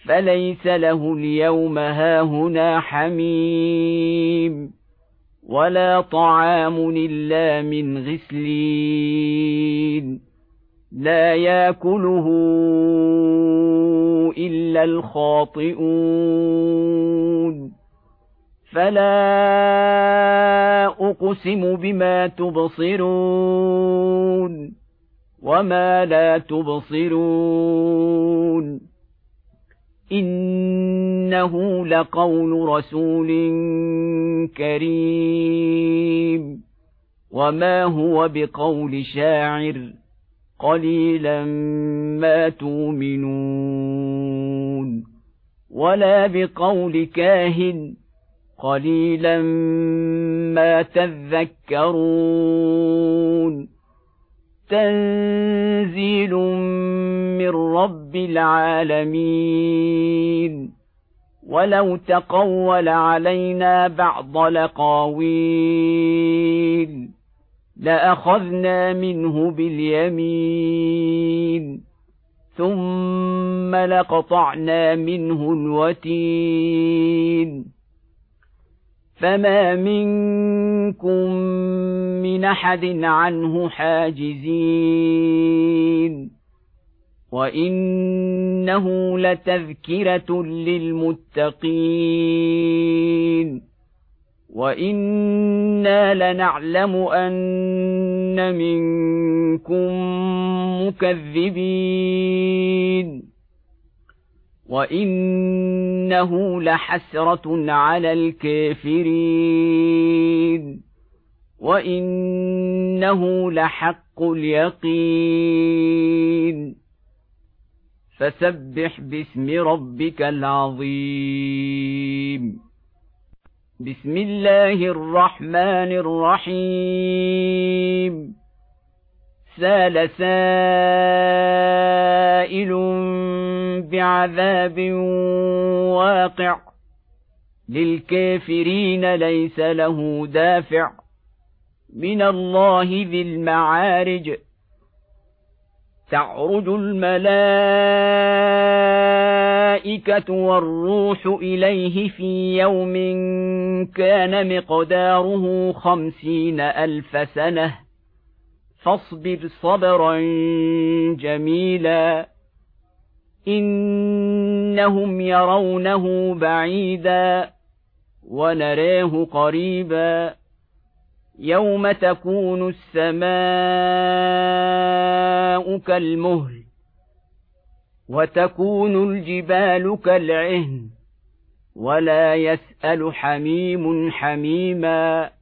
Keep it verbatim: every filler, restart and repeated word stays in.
فليس له اليوم هاهنا حميم ولا طعام إلا من غسلين لا يأكله إلا الخاطئون فلا أقسم بما تبصرون وما لا تبصرون إنه لقول رسول كريم وما هو بقول شاعر قليلا ما تؤمنون ولا بقول كاهن قليلا ما تذكرون تنزيل من رب العالمين ولو تقول علينا بعض الأقاويل لأخذنا منه باليمين ثم لقطعنا منه الوتين فما منكم من أحد عنه حاجزين وإنه لتذكرة للمتقين وإنا لنعلم أن منكم مكذبين وإنه لحسرة على الكافرين وإنه لحق اليقين فسبح باسم ربك العظيم بسم الله الرحمن الرحيم سال سائل بعذاب واقع للكافرين ليس له دافع من الله ذي المعارج تعرج الملائكة والروح إليه في يوم كان مقداره خمسين ألف سنة فاصبر صبرا جميلا إنهم يرونه بعيدا ونراه قريبا يوم تكون السماء كالمهل وتكون الجبال كالعهن ولا يسأل حميم حميما